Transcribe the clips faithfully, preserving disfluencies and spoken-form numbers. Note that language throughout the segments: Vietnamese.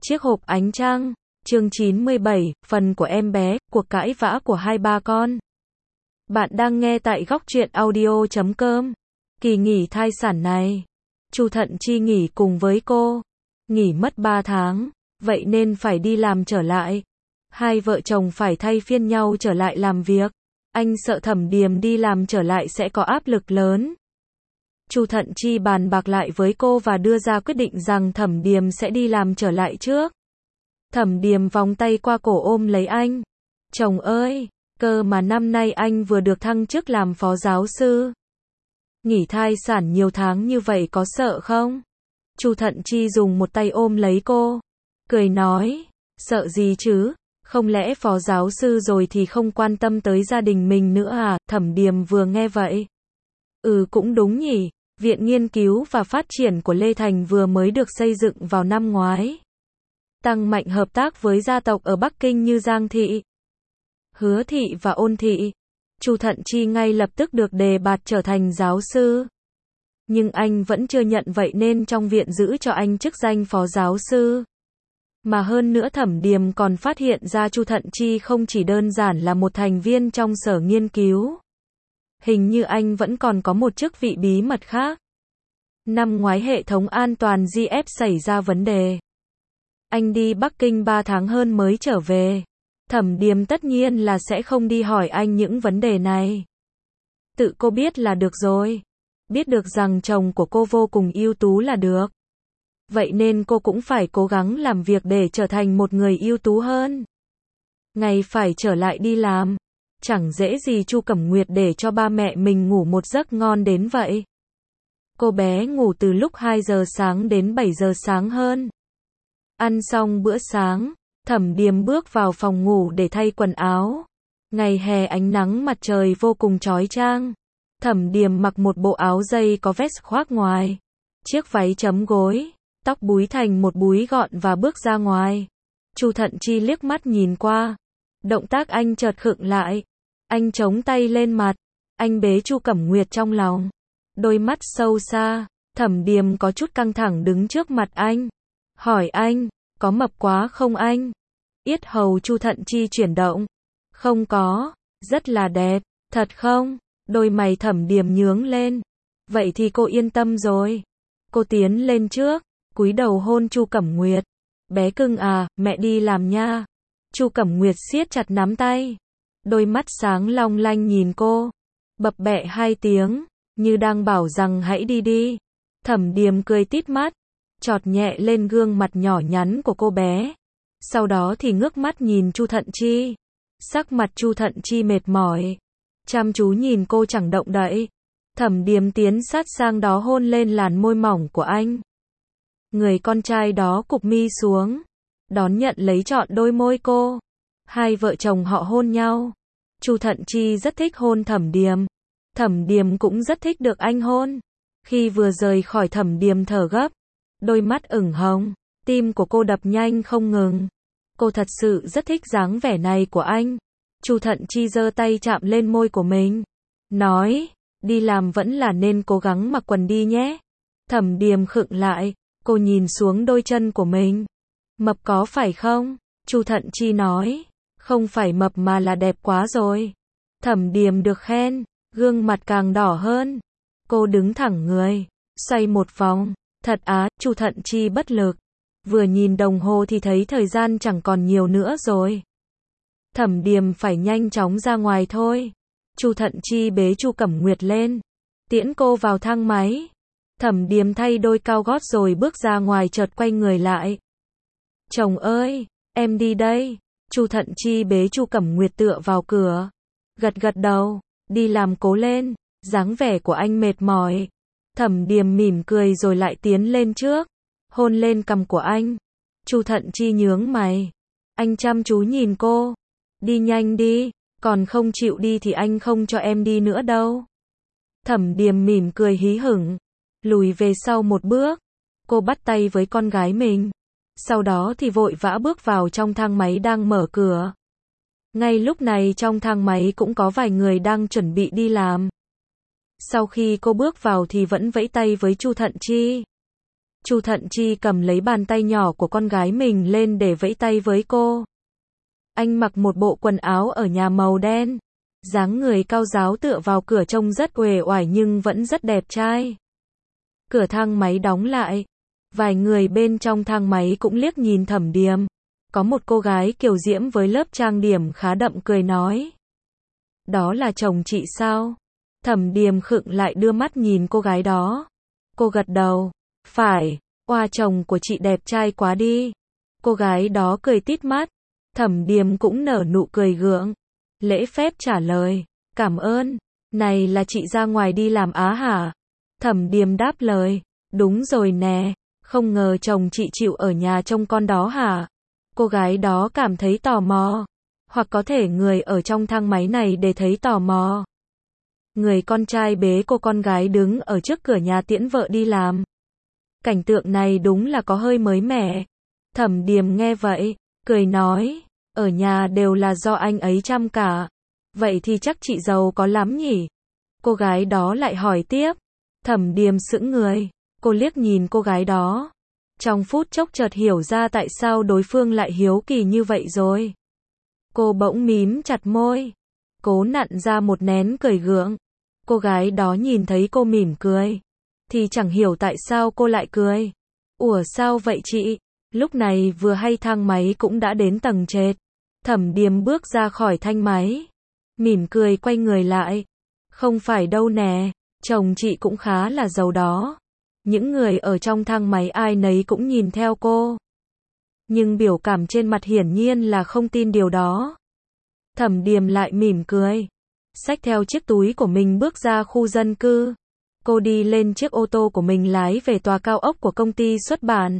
Chiếc hộp ánh trăng, chương chín mươi bảy, phần của em bé, cuộc cãi vã của hai ba con. Bạn đang nghe tại góc truyện audio chấm com. Kỳ nghỉ thai sản này, Chu Thận Chi nghỉ cùng với cô. Nghỉ mất ba tháng, vậy nên phải đi làm trở lại. Hai vợ chồng phải thay phiên nhau trở lại làm việc. Anh sợ Thẩm Điềm đi làm trở lại sẽ có áp lực lớn. Chu Thận Chi bàn bạc lại với cô và đưa ra quyết định rằng Thẩm Điềm sẽ đi làm trở lại trước. Thẩm Điềm vòng tay qua cổ ôm lấy anh. Chồng ơi, cơ mà năm nay anh vừa được thăng chức làm phó giáo sư. Nghỉ thai sản nhiều tháng như vậy có sợ không? Chu Thận Chi dùng một tay ôm lấy cô, cười nói, sợ gì chứ, không lẽ phó giáo sư rồi thì không quan tâm tới gia đình mình nữa à? Thẩm Điềm vừa nghe vậy. Ừ cũng đúng nhỉ, Viện Nghiên cứu và Phát triển của Lê Thành vừa mới được xây dựng vào năm ngoái. Tăng mạnh hợp tác với gia tộc ở Bắc Kinh như Giang Thị, Hứa Thị và Ôn Thị. Chu Thận Chi ngay lập tức được đề bạt trở thành giáo sư. Nhưng anh vẫn chưa nhận, vậy nên trong viện giữ cho anh chức danh phó giáo sư. Mà hơn nữa Thẩm Điềm còn phát hiện ra Chu Thận Chi không chỉ đơn giản là một thành viên trong sở nghiên cứu. Hình như anh vẫn còn có một chức vị bí mật khác. Năm ngoái hệ thống an toàn giê ép xảy ra vấn đề. Anh đi Bắc Kinh ba tháng hơn mới trở về. Thẩm Điềm tất nhiên là sẽ không đi hỏi anh những vấn đề này. Tự cô biết là được rồi. Biết được rằng chồng của cô vô cùng ưu tú là được. Vậy nên cô cũng phải cố gắng làm việc để trở thành một người ưu tú hơn. Ngày phải trở lại đi làm. Chẳng dễ gì Chu Cẩm Nguyệt để cho ba mẹ mình ngủ một giấc ngon đến vậy. Cô bé ngủ từ lúc hai giờ sáng đến bảy giờ sáng hơn. Ăn xong bữa sáng, Thẩm Điềm bước vào phòng ngủ để thay quần áo. Ngày hè ánh nắng mặt trời vô cùng chói chang. Thẩm Điềm mặc một bộ áo dây có vest khoác ngoài, chiếc váy chấm gối, tóc búi thành một búi gọn và bước ra ngoài. Chu Thận Chi liếc mắt nhìn qua. Động tác anh chợt khựng lại. Anh chống tay lên mặt. Anh bế Chu Cẩm Nguyệt trong lòng. Đôi mắt sâu xa. Thẩm Điềm có chút căng thẳng đứng trước mặt anh. Hỏi anh, có mập quá không anh? Yết hầu Chu Thận Chi chuyển động. Không có, rất là đẹp. Thật không? Đôi mày Thẩm Điềm nhướng lên. Vậy thì cô yên tâm rồi. Cô tiến lên trước, cúi đầu hôn Chu Cẩm Nguyệt. Bé cưng à, mẹ đi làm nha. Chu Cẩm Nguyệt siết chặt nắm tay. Đôi mắt sáng long lanh nhìn cô. Bập bẹ hai tiếng, như đang bảo rằng hãy đi đi. Thẩm Điềm cười tít mắt, chọt nhẹ lên gương mặt nhỏ nhắn của cô bé. Sau đó thì ngước mắt nhìn Chu Thận Chi. Sắc mặt Chu Thận Chi mệt mỏi, chăm chú nhìn cô chẳng động đậy. Thẩm Điềm tiến sát sang đó hôn lên làn môi mỏng của anh. Người con trai đó cụp mi xuống, đón nhận lấy trọn đôi môi cô. Hai vợ chồng họ hôn nhau. Chu Thận Chi rất thích hôn Thẩm Điềm. Thẩm Điềm cũng rất thích được anh hôn. Khi vừa rời khỏi Thẩm Điềm thở gấp, đôi mắt ửng hồng, tim của cô đập nhanh không ngừng. Cô thật sự rất thích dáng vẻ này của anh. Chu Thận Chi giơ tay chạm lên môi của mình, nói, đi làm vẫn là nên cố gắng mặc quần đi nhé. Thẩm Điềm khựng lại, cô nhìn xuống đôi chân của mình. Mập có phải không? Chu Thận Chi nói, không phải mập mà là đẹp quá rồi. Thẩm Điềm được khen, gương mặt càng đỏ hơn. Cô đứng thẳng người, xoay một vòng. Thật á, Chu Thận Chi bất lực. Vừa nhìn đồng hồ thì thấy thời gian chẳng còn nhiều nữa rồi. Thẩm Điềm phải nhanh chóng ra ngoài thôi. Chu Thận Chi bế Chu Cẩm Nguyệt lên, tiễn cô vào thang máy. Thẩm Điềm thay đôi cao gót rồi bước ra ngoài, chợt quay người lại. Chồng ơi, em đi đây. Chu Thận Chi bế Chu Cẩm Nguyệt tựa vào cửa, gật gật đầu, đi làm cố lên. Dáng vẻ của anh mệt mỏi. Thẩm Điềm mỉm cười rồi lại tiến lên trước, hôn lên cằm của anh. Chu Thận Chi nhướng mày. Anh chăm chú nhìn cô. Đi nhanh đi, còn không chịu đi thì anh không cho em đi nữa đâu. Thẩm Điềm mỉm cười hí hửng, lùi về sau một bước. Cô bắt tay với con gái mình. Sau đó thì vội vã bước vào trong thang máy đang mở cửa. Ngay lúc này trong thang máy cũng có vài người đang chuẩn bị đi làm. Sau khi cô bước vào thì vẫn vẫy tay với Chu Thận Chi. Chu Thận Chi cầm lấy bàn tay nhỏ của con gái mình lên để vẫy tay với cô. Anh mặc một bộ quần áo ở nhà màu đen. Dáng người cao ráo tựa vào cửa trông rất uể oải nhưng vẫn rất đẹp trai. Cửa thang máy đóng lại. Vài người bên trong thang máy cũng liếc nhìn Thẩm Điềm. Có một cô gái kiều diễm với lớp trang điểm khá đậm cười nói. Đó là chồng chị sao? Thẩm Điềm khựng lại đưa mắt nhìn cô gái đó. Cô gật đầu. Phải, oa chồng của chị đẹp trai quá đi. Cô gái đó cười tít mắt. Thẩm Điềm cũng nở nụ cười gượng. Lễ phép trả lời. Cảm ơn. Này là chị ra ngoài đi làm á hả? Thẩm Điềm đáp lời. Đúng rồi nè. Không ngờ chồng chị chịu ở nhà trông con đó hả? Cô gái đó cảm thấy tò mò. Hoặc có thể người ở trong thang máy này để thấy tò mò. Người con trai bế cô con gái đứng ở trước cửa nhà tiễn vợ đi làm. Cảnh tượng này đúng là có hơi mới mẻ. Thẩm Điềm nghe vậy, cười nói, ở nhà đều là do anh ấy chăm cả. Vậy thì chắc chị giàu có lắm nhỉ? Cô gái đó lại hỏi tiếp. Thẩm Điềm sững người, cô liếc nhìn cô gái đó. Trong phút chốc chợt hiểu ra tại sao đối phương lại hiếu kỳ như vậy rồi. Cô bỗng mím chặt môi, cố nặn ra một nén cười gượng. Cô gái đó nhìn thấy cô mỉm cười, thì chẳng hiểu tại sao cô lại cười. Ủa sao vậy chị? Lúc này vừa hay thang máy cũng đã đến tầng trệt. Thẩm Điềm bước ra khỏi thang máy, mỉm cười quay người lại. Không phải đâu nè, chồng chị cũng khá là giàu đó. Những người ở trong thang máy ai nấy cũng nhìn theo cô. Nhưng biểu cảm trên mặt hiển nhiên là không tin điều đó. Thẩm Điềm lại mỉm cười, xách theo chiếc túi của mình bước ra khu dân cư. Cô đi lên chiếc ô tô của mình lái về tòa cao ốc của công ty xuất bản.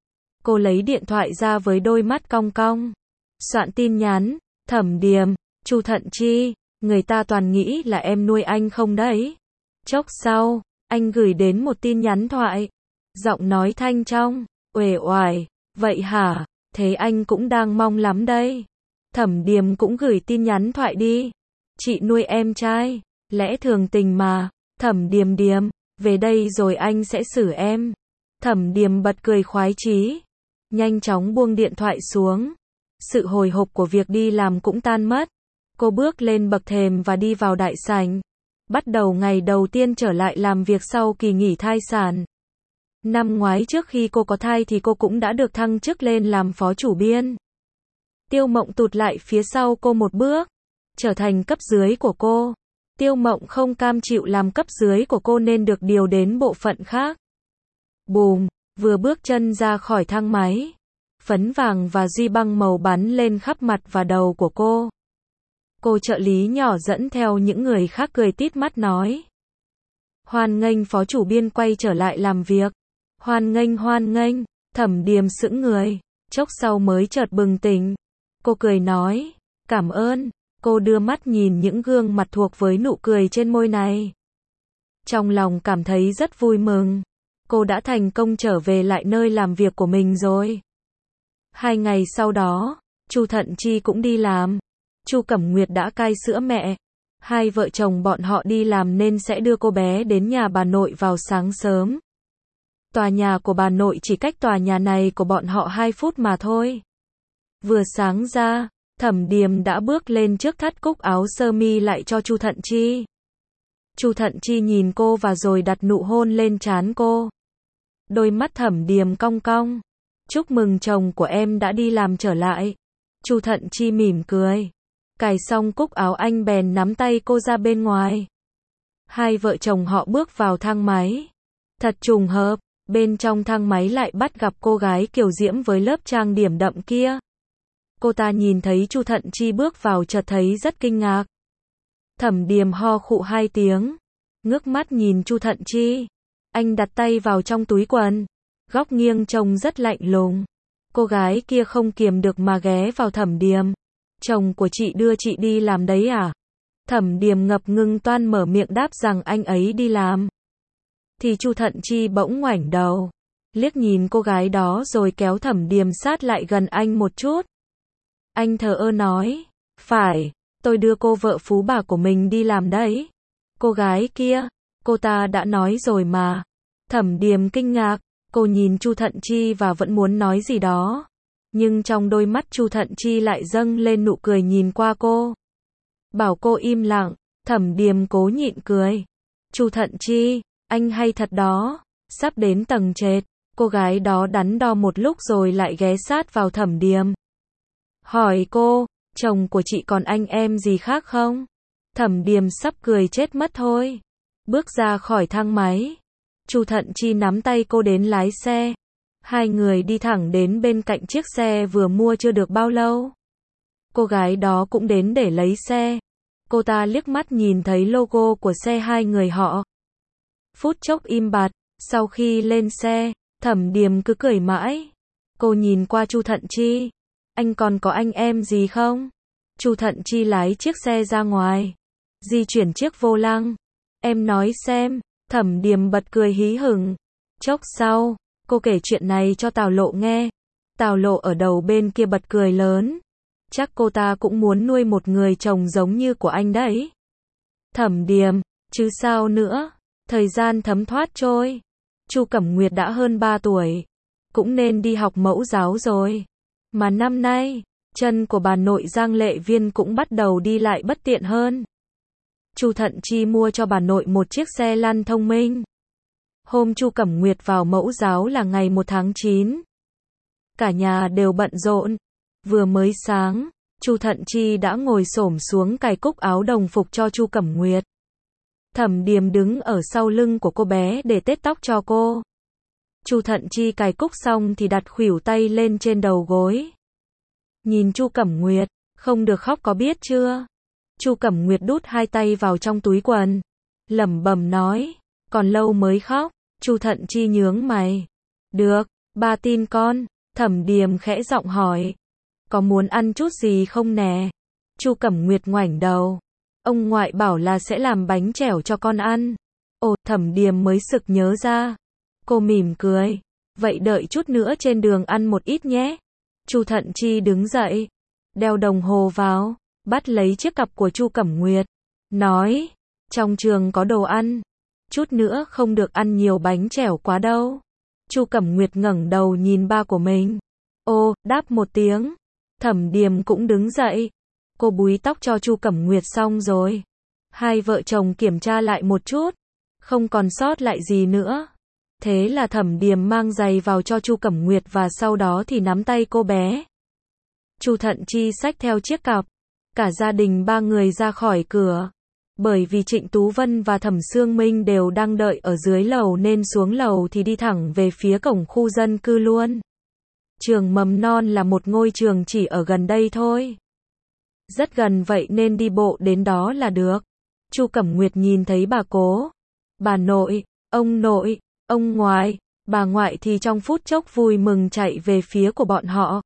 Cô lấy điện thoại ra với đôi mắt cong cong. Soạn tin nhắn, Thẩm Điềm, Chu Thận Chi, người ta toàn nghĩ là em nuôi anh không đấy. Chốc sau, anh gửi đến một tin nhắn thoại. Giọng nói thanh trong, uể oải, vậy hả, thế anh cũng đang mong lắm đây. Thẩm Điềm cũng gửi tin nhắn thoại đi. Chị nuôi em trai, lẽ thường tình mà. Thẩm Điềm Điềm, về đây rồi anh sẽ xử em. Thẩm Điềm bật cười khoái chí, nhanh chóng buông điện thoại xuống. Sự hồi hộp của việc đi làm cũng tan mất. Cô bước lên bậc thềm và đi vào đại sảnh. Bắt đầu ngày đầu tiên trở lại làm việc sau kỳ nghỉ thai sản. Năm ngoái trước khi cô có thai thì cô cũng đã được thăng chức lên làm phó chủ biên. Tiêu Mộng tụt lại phía sau cô một bước, trở thành cấp dưới của cô. Tiêu Mộng không cam chịu làm cấp dưới của cô nên được điều đến bộ phận khác. Bùm, vừa bước chân ra khỏi thang máy, phấn vàng và duy băng màu bắn lên khắp mặt và đầu của cô. Cô trợ lý nhỏ dẫn theo những người khác cười tít mắt nói. Hoan nghênh phó chủ biên quay trở lại làm việc. Hoan nghênh hoan nghênh, Thẩm Điềm sững người, chốc sau mới chợt bừng tỉnh. Cô cười nói, cảm ơn. Cô đưa mắt nhìn những gương mặt thuộc với nụ cười trên môi này. Trong lòng cảm thấy rất vui mừng. Cô đã thành công trở về lại nơi làm việc của mình rồi. Hai ngày sau đó, Chu Thận Chi cũng đi làm. Chu Cẩm Nguyệt đã cai sữa mẹ. Hai vợ chồng bọn họ đi làm nên sẽ đưa cô bé đến nhà bà nội vào sáng sớm. Tòa nhà của bà nội chỉ cách tòa nhà này của bọn họ hai phút mà thôi. Vừa sáng ra, Thẩm Điềm đã bước lên trước thắt cúc áo sơ mi lại cho Chu Thận Chi. Chu Thận Chi nhìn cô và rồi đặt nụ hôn lên trán cô. Đôi mắt Thẩm Điềm cong cong. Chúc mừng chồng của em đã đi làm trở lại. Chu Thận Chi mỉm cười. Cài xong cúc áo anh bèn nắm tay cô ra bên ngoài. Hai vợ chồng họ bước vào thang máy. Thật trùng hợp, bên trong thang máy lại bắt gặp cô gái kiều diễm với lớp trang điểm đậm kia. Cô ta nhìn thấy Chu Thận Chi bước vào chợt thấy rất kinh ngạc. Thẩm Điềm ho khụ hai tiếng, ngước mắt nhìn Chu Thận Chi. Anh đặt tay vào trong túi quần, góc nghiêng trông rất lạnh lùng. Cô gái kia không kiềm được mà ghé vào Thẩm Điềm. Chồng của chị đưa chị đi làm đấy à? Thẩm Điềm ngập ngừng toan mở miệng đáp rằng anh ấy đi làm. Thì Chu Thận Chi bỗng ngoảnh đầu, liếc nhìn cô gái đó rồi kéo Thẩm Điềm sát lại gần anh một chút. Anh thờ ơ nói, phải, tôi đưa cô vợ phú bà của mình đi làm đấy. Cô gái kia, cô ta đã nói rồi mà. Thẩm Điềm kinh ngạc, Cô nhìn Chu Thận Chi và vẫn muốn nói gì đó, nhưng trong đôi mắt Chu Thận Chi lại dâng lên nụ cười nhìn qua cô. Bảo cô im lặng, Thẩm Điềm cố nhịn cười. Chu Thận Chi, anh hay thật đó. Sắp đến tầng trệt, cô gái đó đắn đo một lúc rồi lại ghé sát vào Thẩm Điềm. Hỏi cô, chồng của chị còn anh em gì khác không? Thẩm Điềm sắp cười chết mất thôi. Bước ra khỏi thang máy. Chu Thận Chi nắm tay cô đến lái xe. Hai người đi thẳng đến bên cạnh chiếc xe vừa mua chưa được bao lâu. Cô gái đó cũng đến để lấy xe. Cô ta liếc mắt nhìn thấy logo của xe hai người họ. Phút chốc im bặt, sau khi lên xe, Thẩm Điềm cứ cười mãi. Cô nhìn qua Chu Thận Chi. Anh còn có anh em gì không? Chu Thận Chi lái chiếc xe ra ngoài. Di chuyển chiếc vô lăng. Em nói xem. Thẩm Điềm bật cười hí hửng. Chốc sau, cô kể chuyện này cho Tào Lộ nghe. Tào Lộ ở đầu bên kia bật cười lớn. Chắc cô ta cũng muốn nuôi một người chồng giống như của anh đấy. Thẩm Điềm, chứ sao nữa. Thời gian thấm thoát trôi. Chu Cẩm Nguyệt đã hơn ba tuổi. Cũng nên đi học mẫu giáo rồi. Mà năm nay, chân của bà nội Giang Lệ Viên cũng bắt đầu đi lại bất tiện hơn. Chu Thận Chi mua cho bà nội một chiếc xe lăn thông minh. Hôm Chu Cẩm Nguyệt vào mẫu giáo là ngày một tháng chín. Cả nhà đều bận rộn. Vừa mới sáng, Chu Thận Chi đã ngồi xổm xuống cài cúc áo đồng phục cho Chu Cẩm Nguyệt. Thẩm Điềm đứng ở sau lưng của cô bé để tết tóc cho cô. Chu Thận Chi cài cúc xong thì đặt khuỷu tay lên trên đầu gối. Nhìn Chu Cẩm Nguyệt, không được khóc có biết chưa? Chu Cẩm Nguyệt đút hai tay vào trong túi quần, lẩm bẩm nói, còn lâu mới khóc. Chu Thận Chi nhướng mày. Được, ba tin con. Thẩm Điềm khẽ giọng hỏi. Có muốn ăn chút gì không nè? Chu Cẩm Nguyệt ngoảnh đầu. Ông ngoại bảo là sẽ làm bánh chèo cho con ăn. Ồ, Thẩm Điềm mới sực nhớ ra. Cô mỉm cười. Vậy đợi chút nữa trên đường ăn một ít nhé. Chu Thận Chi đứng dậy, đeo đồng hồ vào, bắt lấy chiếc cặp của Chu Cẩm Nguyệt, nói, trong trường có đồ ăn, chút nữa không được ăn nhiều bánh chèo quá đâu. Chu Cẩm Nguyệt ngẩng đầu nhìn ba của mình. Ô, đáp một tiếng. Thẩm Điềm cũng đứng dậy. Cô búi tóc cho Chu Cẩm Nguyệt xong rồi. Hai vợ chồng kiểm tra lại một chút, không còn sót lại gì nữa. Thế là Thẩm Điềm mang giày vào cho Chu Cẩm Nguyệt và sau đó thì nắm tay cô bé. Chu Thận Chi xách theo chiếc cặp. Cả gia đình ba người ra khỏi cửa. Bởi vì Trịnh Tú Vân và Thẩm Sương Minh đều đang đợi ở dưới lầu nên xuống lầu thì đi thẳng về phía cổng khu dân cư luôn. Trường mầm non là một ngôi trường chỉ ở gần đây thôi. Rất gần vậy nên đi bộ đến đó là được. Chu Cẩm Nguyệt nhìn thấy bà cố, bà nội, ông nội, ông ngoại, bà ngoại thì trong phút chốc vui mừng chạy về phía của bọn họ.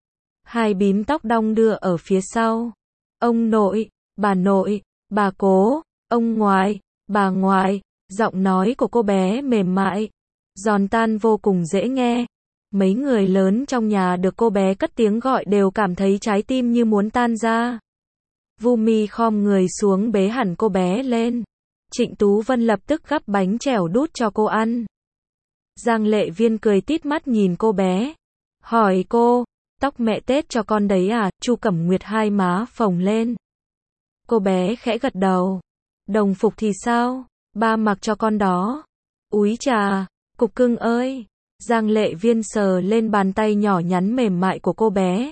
Hai bím tóc đong đưa ở phía sau. Ông nội, bà nội, bà cố, ông ngoại, bà ngoại, giọng nói của cô bé mềm mại, giòn tan vô cùng dễ nghe. Mấy người lớn trong nhà được cô bé cất tiếng gọi đều cảm thấy trái tim như muốn tan ra. Vu Mi khom người xuống bế hẳn cô bé lên. Trịnh Tú Vân lập tức gắp bánh chèo đút cho cô ăn. Giang Lệ Viên cười tít mắt nhìn cô bé. Hỏi cô, tóc mẹ tết cho con đấy à? Chu Cẩm Nguyệt hai má phồng lên. Cô bé khẽ gật đầu. Đồng phục thì sao? Ba mặc cho con đó. Úi chà, cục cưng ơi. Giang Lệ Viên sờ lên bàn tay nhỏ nhắn mềm mại của cô bé.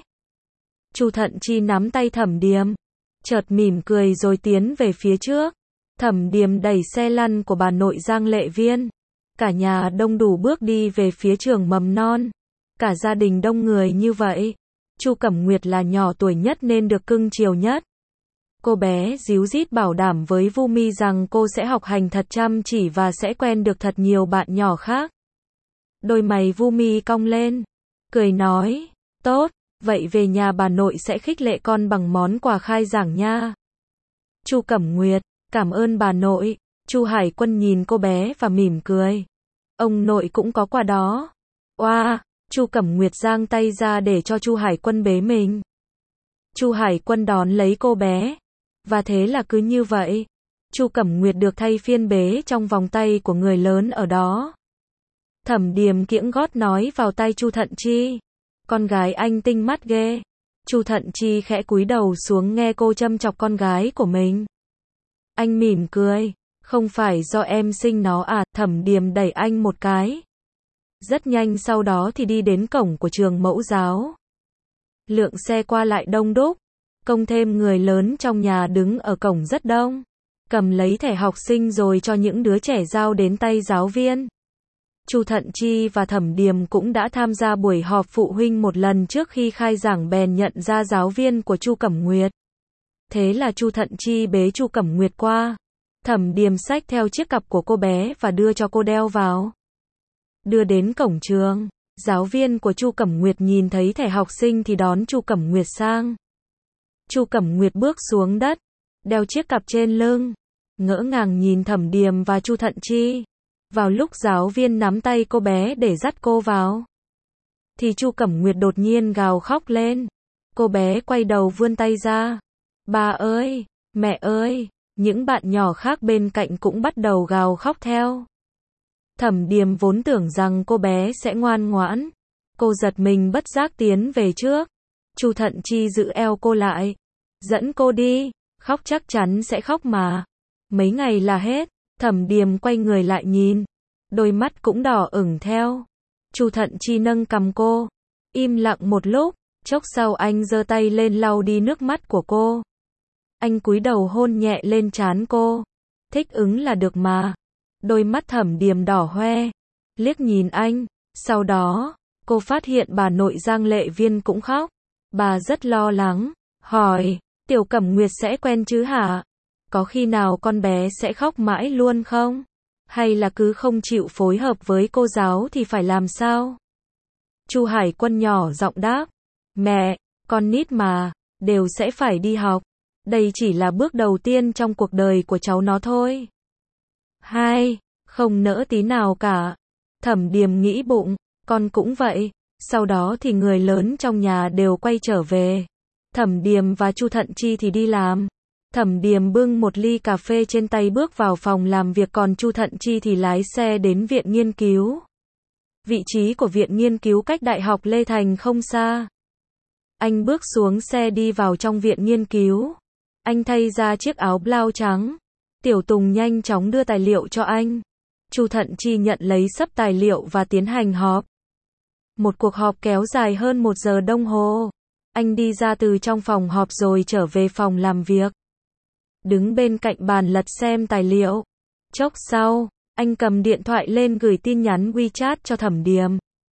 Chu Thận Chi nắm tay Thẩm Điềm, chợt mỉm cười rồi tiến về phía trước. Thẩm Điềm đẩy xe lăn của bà nội Giang Lệ Viên. Cả nhà đông đủ bước đi về phía trường mầm non. Cả gia đình đông người như vậy. Chu Cẩm Nguyệt là nhỏ tuổi nhất nên được cưng chiều nhất. Cô bé díu dít bảo đảm với Vu Mi rằng cô sẽ học hành thật chăm chỉ và sẽ quen được thật nhiều bạn nhỏ khác. Đôi mày Vu Mi cong lên, cười nói, tốt, vậy về nhà bà nội sẽ khích lệ con bằng món quà khai giảng nha. Chu Cẩm Nguyệt, cảm ơn bà nội. Chu Hải Quân nhìn cô bé và mỉm cười. Ông nội cũng có quà đó. Oa, Chu Cẩm Nguyệt giang tay ra để cho Chu Hải Quân bế mình. Chu Hải Quân đón lấy cô bé. Và thế là cứ như vậy, Chu Cẩm Nguyệt được thay phiên bế trong vòng tay của người lớn ở đó. Thẩm Điềm kiễng gót nói vào tai Chu Thận Chi. Con gái anh tinh mắt ghê. Chu Thận Chi khẽ cúi đầu xuống nghe cô châm chọc con gái của mình. Anh mỉm cười. Không phải do em sinh nó à, Thẩm Điềm đẩy anh một cái. Rất nhanh sau đó thì đi đến cổng của trường mẫu giáo. Lượng xe qua lại đông đúc. Công thêm người lớn trong nhà đứng ở cổng rất đông. Cầm lấy thẻ học sinh rồi cho những đứa trẻ giao đến tay giáo viên. Chu Thận Chi và Thẩm Điềm cũng đã tham gia buổi họp phụ huynh một lần trước khi khai giảng bèn nhận ra giáo viên của Chu Cẩm Nguyệt. Thế là Chu Thận Chi bế Chu Cẩm Nguyệt qua. Thẩm Điềm xách theo chiếc cặp của cô bé và đưa cho cô đeo vào. Đưa đến cổng trường, giáo viên của Chu Cẩm Nguyệt nhìn thấy thẻ học sinh thì đón Chu Cẩm Nguyệt sang. Chu Cẩm Nguyệt bước xuống đất, đeo chiếc cặp trên lưng, ngỡ ngàng nhìn Thẩm Điềm và Chu Thận Chi. Vào lúc giáo viên nắm tay cô bé để dắt cô vào, thì Chu Cẩm Nguyệt đột nhiên gào khóc lên. Cô bé quay đầu vươn tay ra. Ba ơi, mẹ ơi, những bạn nhỏ khác bên cạnh cũng bắt đầu gào khóc theo. Thẩm Điềm vốn tưởng rằng cô bé sẽ ngoan ngoãn. Cô giật mình bất giác tiến về trước. Chu Thận Chi giữ eo cô lại. Dẫn cô đi, khóc chắc chắn sẽ khóc mà. Mấy ngày là hết. Thẩm Điềm quay người lại nhìn. Đôi mắt cũng đỏ ửng theo. Chu Thận Chi nâng cằm cô. Im lặng một lúc. Chốc sau anh giơ tay lên lau đi nước mắt của cô. Anh cúi đầu hôn nhẹ lên trán cô. Thích ứng là được mà. Đôi mắt Thẩm Điềm đỏ hoe. Liếc nhìn anh. Sau đó, cô phát hiện bà nội Giang Lệ Viên cũng khóc. Bà rất lo lắng. Hỏi, Tiểu Cẩm Nguyệt sẽ quen chứ hả? Có khi nào con bé sẽ khóc mãi luôn không? Hay là cứ không chịu phối hợp với cô giáo thì phải làm sao? Chu Hải Quân nhỏ giọng đáp. Mẹ, con nít mà, đều sẽ phải đi học. Đây chỉ là bước đầu tiên trong cuộc đời của cháu nó thôi. Hai, không nỡ tí nào cả. Thẩm Điềm nghĩ bụng, con cũng vậy. Sau đó thì người lớn trong nhà đều quay trở về. Thẩm Điềm và Chu Thận Chi thì đi làm. Thẩm Điềm bưng một ly cà phê trên tay bước vào phòng làm việc, còn Chu Thận Chi thì lái xe đến viện nghiên cứu. Vị trí của viện nghiên cứu cách Đại học Lê Thành không xa. Anh bước xuống xe đi vào trong viện nghiên cứu. Anh thay ra chiếc áo blau trắng. Tiểu Tùng nhanh chóng đưa tài liệu cho anh. Chu Thận Chi nhận lấy xấp tài liệu và tiến hành họp. Một cuộc họp kéo dài hơn một giờ đồng hồ. Anh đi ra từ trong phòng họp rồi trở về phòng làm việc. Đứng bên cạnh bàn lật xem tài liệu. Chốc sau, anh cầm điện thoại lên gửi tin nhắn WeChat cho Thẩm Điềm.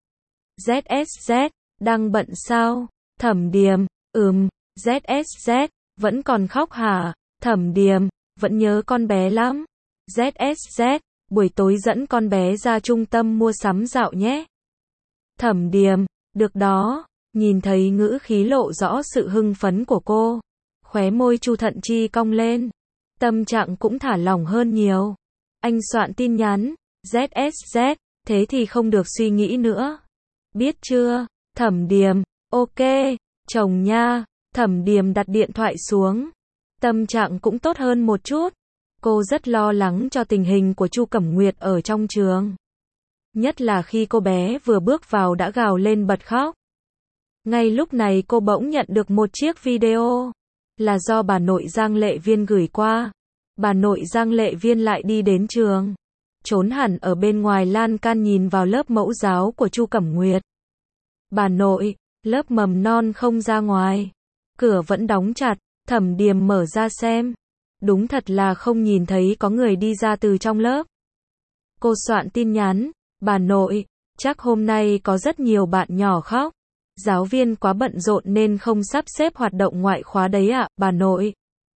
Z S Z, đang bận sao? Thẩm Điềm, ừm, Z S Z, vẫn còn khóc hả? Thẩm Điềm, vẫn nhớ con bé lắm. Z S Z, buổi tối dẫn con bé ra trung tâm mua sắm dạo nhé. Thẩm Điềm, được đó. Nhìn thấy ngữ khí lộ rõ sự hưng phấn của cô. Khóe môi Chu Thận Chi cong lên. Tâm trạng cũng thả lỏng hơn nhiều. Anh soạn tin nhắn. Z S Z, thế thì không được suy nghĩ nữa. Biết chưa? Thẩm Điềm, ok, chồng nha. Thẩm Điềm đặt điện thoại xuống. Tâm trạng cũng tốt hơn một chút. Cô rất lo lắng cho tình hình của Chu Cẩm Nguyệt ở trong trường. Nhất là khi cô bé vừa bước vào đã gào lên bật khóc. Ngay lúc này cô bỗng nhận được một chiếc video. Là do bà nội Giang Lệ Viên gửi qua. Bà nội Giang Lệ Viên lại đi đến trường. Trốn hẳn ở bên ngoài lan can nhìn vào lớp mẫu giáo của Chu Cẩm Nguyệt. Bà nội, lớp mầm non không ra ngoài. Cửa vẫn đóng chặt. Thẩm Điềm mở ra xem. Đúng thật là không nhìn thấy có người đi ra từ trong lớp. Cô soạn tin nhắn. Bà nội, chắc hôm nay có rất nhiều bạn nhỏ khóc. Giáo viên quá bận rộn nên không sắp xếp hoạt động ngoại khóa đấy ạ, bà nội.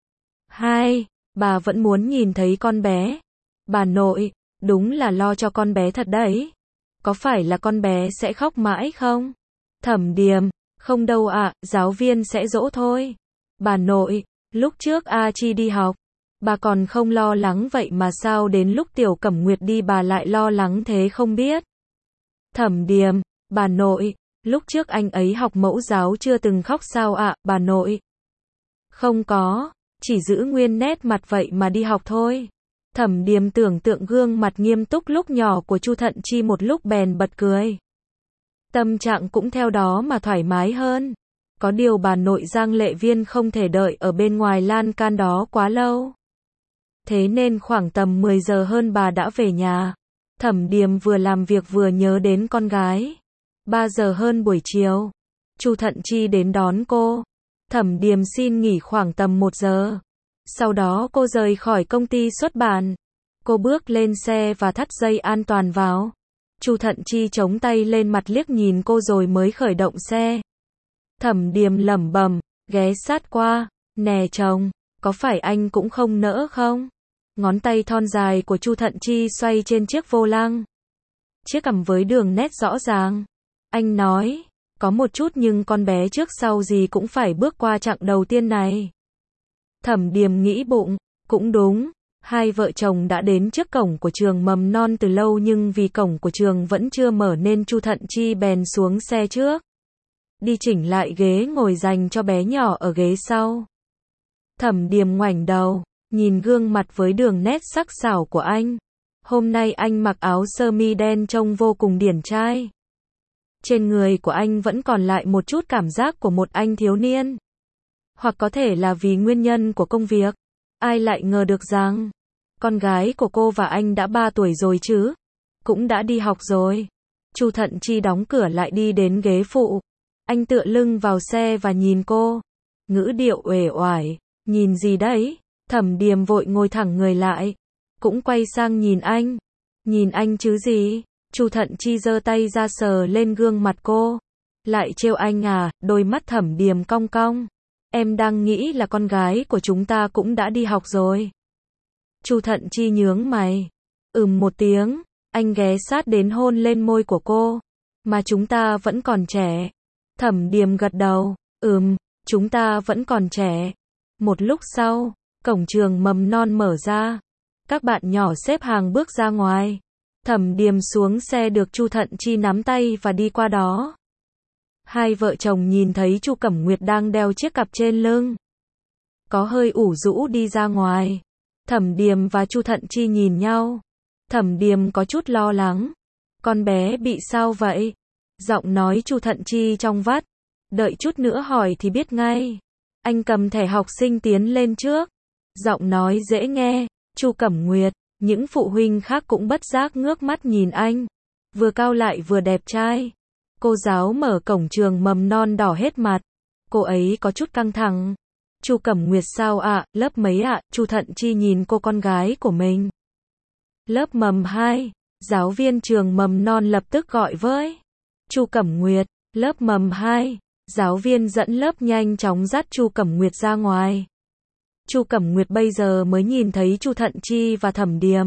Hai, bà vẫn muốn nhìn thấy con bé. Bà nội, đúng là lo cho con bé thật đấy. Có phải là con bé sẽ khóc mãi không? Thẩm Điềm, không đâu ạ, giáo viên sẽ dỗ thôi. Bà nội, lúc trước A Chi đi học, bà còn không lo lắng vậy mà sao đến lúc Tiểu Cẩm Nguyệt đi bà lại lo lắng thế không biết. Thẩm Điềm, bà nội, lúc trước anh ấy học mẫu giáo chưa từng khóc sao ạ, bà nội? Không có, chỉ giữ nguyên nét mặt vậy mà đi học thôi. Thẩm Điềm tưởng tượng gương mặt nghiêm túc lúc nhỏ của Chu Thận Chi một lúc bèn bật cười. Tâm trạng cũng theo đó mà thoải mái hơn. Có điều bà nội Giang Lệ Viên không thể đợi ở bên ngoài lan can đó quá lâu. Thế nên khoảng tầm mười giờ hơn bà đã về nhà. Thẩm Điềm vừa làm việc vừa nhớ đến con gái. ba giờ hơn buổi chiều, Chu Thận Chi đến đón cô. Thẩm Điềm xin nghỉ khoảng tầm một giờ. Sau đó cô rời khỏi công ty xuất bản. Cô bước lên xe và thắt dây an toàn vào. Chu Thận Chi chống tay lên mặt liếc nhìn cô rồi mới khởi động xe. Thẩm Điềm lẩm bẩm, ghé sát qua, nè chồng, có phải anh cũng không nỡ không? Ngón tay thon dài của Chu Thận Chi xoay trên chiếc vô lăng. Chiếc cằm với đường nét rõ ràng. Anh nói, có một chút nhưng con bé trước sau gì cũng phải bước qua chặng đầu tiên này. Thẩm Điềm nghĩ bụng, cũng đúng. Hai vợ chồng đã đến trước cổng của trường mầm non từ lâu nhưng vì cổng của trường vẫn chưa mở nên Chu Thận Chi bèn xuống xe trước. Đi chỉnh lại ghế ngồi dành cho bé nhỏ ở ghế sau. Thẩm Điềm ngoảnh đầu, nhìn gương mặt với đường nét sắc sảo của anh. Hôm nay anh mặc áo sơ mi đen trông vô cùng điển trai. Trên người của anh vẫn còn lại một chút cảm giác của một anh thiếu niên. Hoặc có thể là vì nguyên nhân của công việc. Ai lại ngờ được rằng, con gái của cô và anh đã ba tuổi rồi chứ. Cũng đã đi học rồi. Chu Thận Chi đóng cửa lại đi đến ghế phụ. Anh tựa lưng vào xe và nhìn cô. Ngữ điệu uể oải, nhìn gì đấy? Thẩm Điềm vội ngồi thẳng người lại. Cũng quay sang nhìn anh. Nhìn anh chứ gì? Chu Thận Chi giơ tay ra sờ lên gương mặt cô. Lại trêu anh à? Đôi mắt Thẩm Điềm cong cong. Em đang nghĩ là con gái của chúng ta cũng đã đi học rồi. Chu Thận Chi nhướng mày. Ừm một tiếng, anh ghé sát đến hôn lên môi của cô. Mà chúng ta vẫn còn trẻ. Thẩm Điềm gật đầu. Ừm, chúng ta vẫn còn trẻ. Một lúc sau, cổng trường mầm non mở ra. Các bạn nhỏ xếp hàng bước ra ngoài. Thẩm Điềm xuống xe được Chu Thận Chi nắm tay và đi qua đó. Hai vợ chồng nhìn thấy Chu Cẩm Nguyệt đang đeo chiếc cặp trên lưng. Có hơi ủ rũ đi ra ngoài. Thẩm Điềm và Chu Thận Chi nhìn nhau. Thẩm Điềm có chút lo lắng. Con bé bị sao vậy? Giọng nói Chu Thận Chi trong vắt. Đợi chút nữa hỏi thì biết ngay. Anh cầm thẻ học sinh tiến lên trước. Giọng nói dễ nghe. Chu Cẩm Nguyệt. Những phụ huynh khác cũng bất giác ngước mắt nhìn anh. Vừa cao lại vừa đẹp trai. Cô giáo mở cổng trường mầm non đỏ hết mặt. Cô ấy có chút căng thẳng. Chu Cẩm Nguyệt sao ạ? À? Lớp mấy ạ? À? Chu Thận Chi nhìn cô con gái của mình. Lớp mầm hai. Giáo viên trường mầm non lập tức gọi với. Chu Cẩm Nguyệt. Lớp mầm hai. Giáo viên dẫn lớp nhanh chóng dắt Chu Cẩm Nguyệt ra ngoài. Chu Cẩm Nguyệt bây giờ mới nhìn thấy Chu Thận Chi và Thẩm Điềm.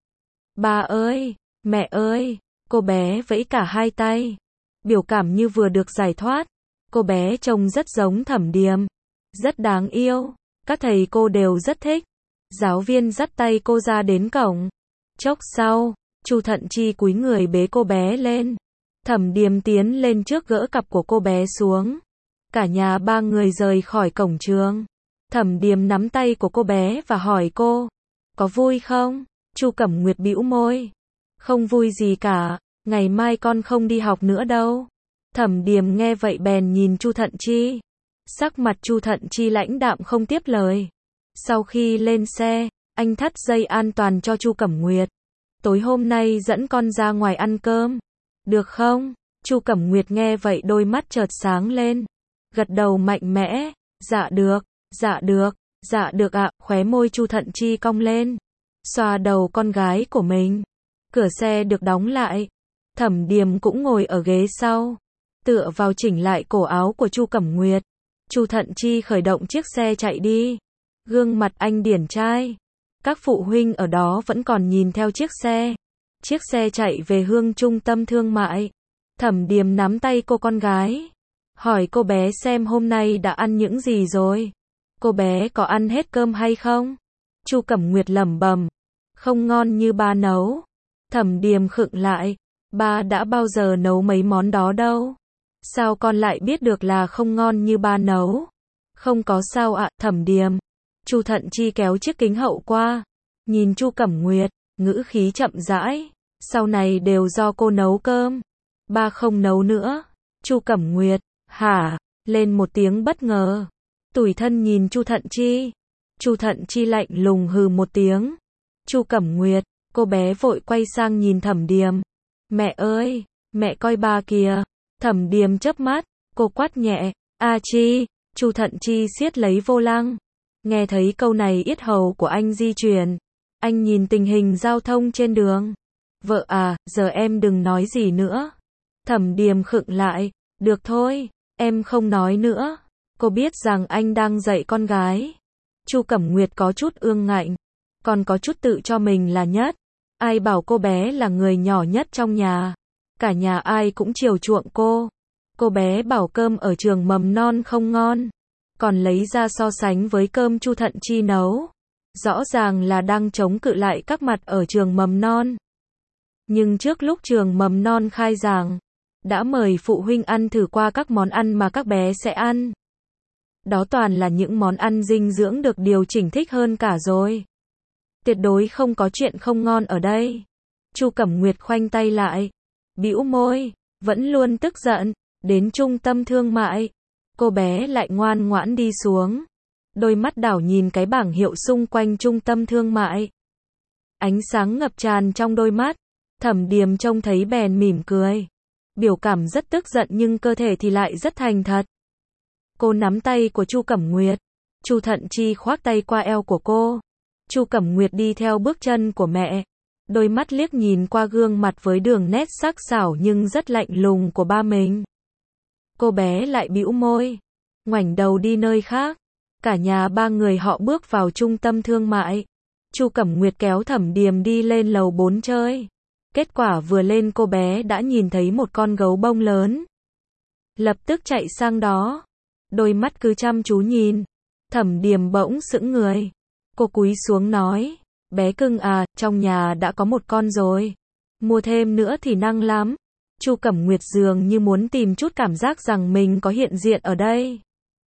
Ba ơi, mẹ ơi, cô bé vẫy cả hai tay. Biểu cảm như vừa được giải thoát. Cô bé trông rất giống Thẩm Điềm. Rất đáng yêu. Các thầy cô đều rất thích. Giáo viên dắt tay cô ra đến cổng. Chốc sau, Chu Thận Chi cúi người bế cô bé lên. Thẩm Điềm tiến lên trước gỡ cặp của cô bé xuống. Cả nhà ba người rời khỏi cổng trường. Thẩm Điềm nắm tay của cô bé và hỏi cô. Có vui không? Chu Cẩm Nguyệt bĩu môi. Không vui gì cả. Ngày mai con không đi học nữa đâu. Thẩm Điềm nghe vậy bèn nhìn Chu Thận Chi. Sắc mặt Chu Thận Chi lãnh đạm không tiếp lời. Sau khi lên xe, anh thắt dây an toàn cho Chu Cẩm Nguyệt. Tối hôm nay dẫn con ra ngoài ăn cơm. Được không? Chu Cẩm Nguyệt nghe vậy đôi mắt chợt sáng lên. Gật đầu mạnh mẽ. Dạ được, dạ được, dạ được ạ. Khóe môi Chu Thận Chi cong lên. Xoa đầu con gái của mình. Cửa xe được đóng lại. Thẩm Điềm cũng ngồi ở ghế sau. Tựa vào chỉnh lại cổ áo của Chu Cẩm Nguyệt. Chu Thận Chi khởi động chiếc xe chạy đi. Gương mặt anh điển trai. Các phụ huynh ở đó vẫn còn nhìn theo chiếc xe. Chiếc xe chạy về hướng trung tâm thương mại. Thẩm Điềm nắm tay cô con gái. Hỏi cô bé xem hôm nay đã ăn những gì rồi. Cô bé có ăn hết cơm hay không? Chu Cẩm Nguyệt lẩm bẩm. Không ngon như ba nấu. Thẩm Điềm khựng lại. Ba đã bao giờ nấu mấy món đó đâu. Sao con lại biết được là không ngon như ba nấu? Không có sao ạ, Thẩm Điềm. Chu Thận Chi kéo chiếc kính hậu qua. nhìn Chu Cẩm Nguyệt, ngữ khí chậm rãi, sau này đều do cô nấu cơm. Ba không nấu nữa. Chu Cẩm Nguyệt, hả? Lên một tiếng bất ngờ. Tủi thân nhìn Chu Thận Chi. Chu Thận Chi lạnh lùng hừ một tiếng. Chu Cẩm Nguyệt, cô bé vội quay sang nhìn Thẩm Điềm. Mẹ ơi, mẹ coi ba kìa. Thẩm Điềm chớp mắt, cô quát nhẹ, "A Chi." Chu Thận Chi siết lấy vô lăng. Nghe thấy câu này yết hầu của anh di chuyển. Anh nhìn tình hình giao thông trên đường. "Vợ à, giờ em đừng nói gì nữa." Thẩm Điềm khựng lại, "Được thôi, em không nói nữa." Cô biết rằng anh đang dạy con gái. Chu Cẩm Nguyệt có chút ương ngạnh, còn có chút tự cho mình là nhất. Ai bảo cô bé là người nhỏ nhất trong nhà. Cả nhà ai cũng chiều chuộng cô. Cô bé bảo cơm ở trường mầm non không ngon, còn lấy ra so sánh với cơm Chu Thận Chi nấu. Rõ ràng là đang chống cự lại các mặt ở trường mầm non. Nhưng trước lúc trường mầm non khai giảng, đã mời phụ huynh ăn thử qua các món ăn mà các bé sẽ ăn. Đó toàn là những món ăn dinh dưỡng được điều chỉnh thích hơn cả rồi. Tuyệt đối không có chuyện không ngon ở đây. Chu Cẩm Nguyệt khoanh tay lại, bĩu môi, vẫn luôn tức giận. Đến trung tâm thương mại, cô bé lại ngoan ngoãn đi xuống. Đôi mắt đảo nhìn cái bảng hiệu xung quanh trung tâm thương mại. Ánh sáng ngập tràn trong đôi mắt. Thẩm Điềm trông thấy bèn mỉm cười. Biểu cảm rất tức giận nhưng cơ thể thì lại rất thành thật. Cô nắm tay của Chu Cẩm Nguyệt. Chu Thận Chi khoác tay qua eo của cô. Chu Cẩm Nguyệt đi theo bước chân của mẹ. Đôi mắt liếc nhìn qua gương mặt với đường nét sắc sảo nhưng rất lạnh lùng của ba mình. Cô bé lại bĩu môi, ngoảnh đầu đi nơi khác. Cả nhà ba người họ bước vào trung tâm thương mại. Chu Cẩm Nguyệt kéo Thẩm Điềm đi lên lầu bốn chơi. Kết quả vừa lên cô bé đã nhìn thấy một con gấu bông lớn. Lập tức chạy sang đó. Đôi mắt cứ chăm chú nhìn. Thẩm Điềm bỗng sững người. Cô cúi xuống nói, "Bé cưng à, trong nhà đã có một con rồi. Mua thêm nữa thì năng lắm." Chu Cẩm Nguyệt dường như muốn tìm chút cảm giác rằng mình có hiện diện ở đây.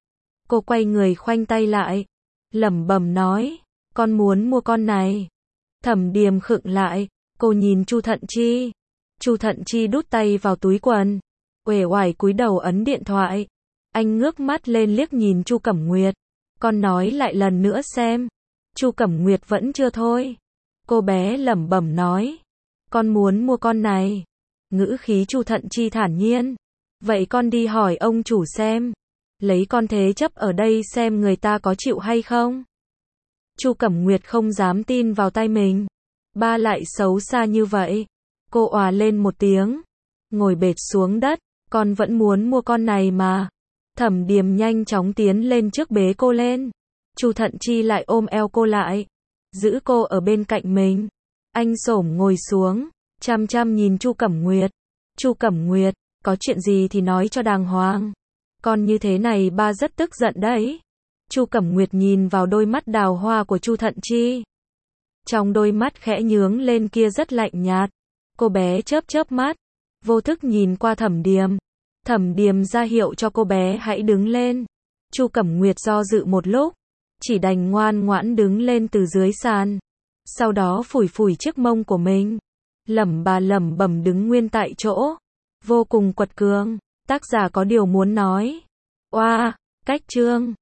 Cô quay người khoanh tay lại, lẩm bẩm nói, "Con muốn mua con này." Thẩm Điềm khựng lại, cô nhìn Chu Thận Chi. Chu Thận Chi đút tay vào túi quần, uể oải cúi đầu ấn điện thoại. Anh ngước mắt lên liếc nhìn Chu Cẩm Nguyệt, "Con nói lại lần nữa xem." Chu Cẩm Nguyệt vẫn chưa thôi. Cô bé lẩm bẩm nói, "Con muốn mua con này." Ngữ khí Chu Thận Chi thản nhiên, "Vậy con đi hỏi ông chủ xem. Lấy con thế chấp ở đây xem người ta có chịu hay không." Chu Cẩm Nguyệt không dám tin vào tay mình. Ba lại xấu xa như vậy. Cô òa lên một tiếng, ngồi bệt xuống đất, "Con vẫn muốn mua con này mà." Thẩm Điềm nhanh chóng tiến lên trước bế cô lên. Chu Thận Chi lại ôm eo cô lại, giữ cô ở bên cạnh mình. Anh xổm ngồi xuống, chăm chăm nhìn Chu Cẩm Nguyệt. "Chu Cẩm Nguyệt, có chuyện gì thì nói cho đàng hoàng. Con như thế này ba rất tức giận đấy." Chu Cẩm Nguyệt nhìn vào đôi mắt đào hoa của Chu Thận Chi. Trong đôi mắt khẽ nhướng lên kia rất lạnh nhạt. Cô bé chớp chớp mắt, vô thức nhìn qua Thẩm Điềm. Thẩm Điềm ra hiệu cho cô bé hãy đứng lên. Chu Cẩm Nguyệt do dự một lúc, chỉ đành ngoan ngoãn đứng lên từ dưới sàn. Sau đó phủi phủi chiếc mông của mình, lẩm bà lẩm bẩm đứng nguyên tại chỗ, vô cùng quật cường. Tác giả có điều muốn nói. Oa, cách chương